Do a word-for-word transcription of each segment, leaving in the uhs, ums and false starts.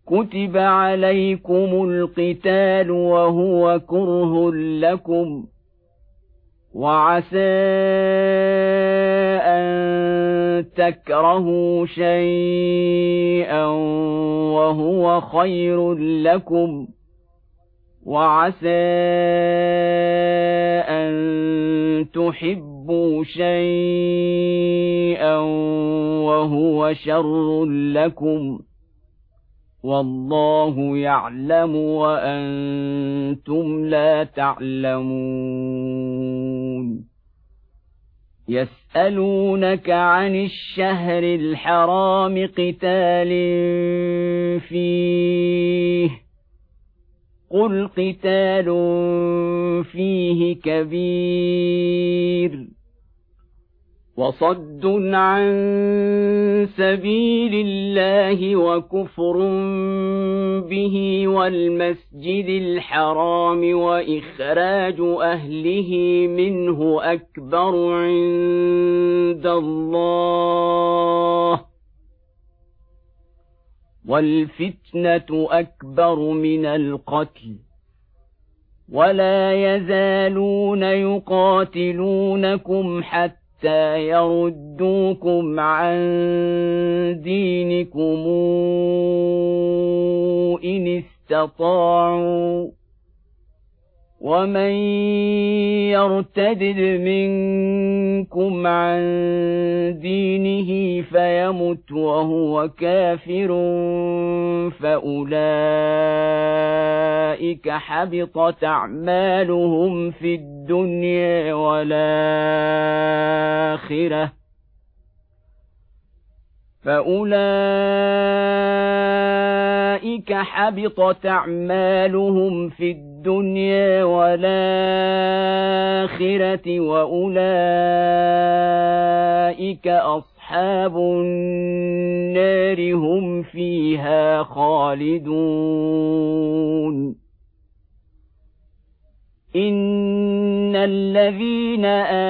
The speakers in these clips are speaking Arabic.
كتب عليكم القتال وهو كره لكم وعسى أن تكرهوا شيئا وهو خير لكم وعسى أن تحبوا شيئا وهو شر لكم والله يعلم وأنتم لا تعلمون يسألونك عن الشهر الحرام قتال فيه قل قتال فيه كبير وصد عن سبيل الله وكفر به والمسجد الحرام وإخراج أهله منه أكبر عند الله والفتنة أكبر من القتل ولا يزالون يقاتلونكم حتى حتى يردوكم عن دينكم إن استطاعوا ومن يرتد منكم عن دينه فيمت وهو كافر فأولئك حبطت أعمالهم في الدنيا والآخرة فأولئك حبطت أعمالهم في الدنيا والآخرة وأولئك أصحاب النار هم فيها خالدون إن الذين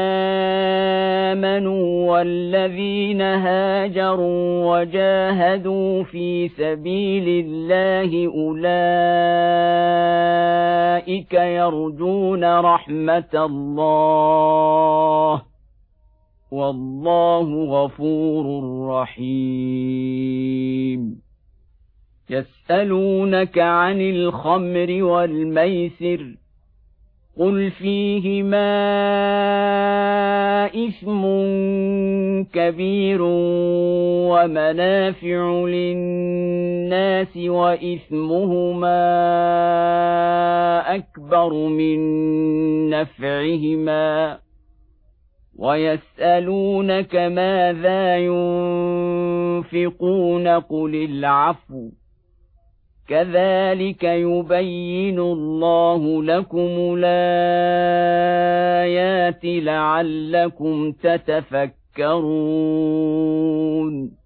آمنوا والذين هاجروا وجاهدوا في سبيل الله أولئك يرجون رحمة الله والله غفور رحيم يسألونك عن الخمر والميسر قل فيهما إثم كبير ومنافع للناس وإثمهما أكبر من نفعهما ويسألونك ماذا ينفقون قل العفو كذلك يبين الله لكم الآيات لعلكم تتفكرون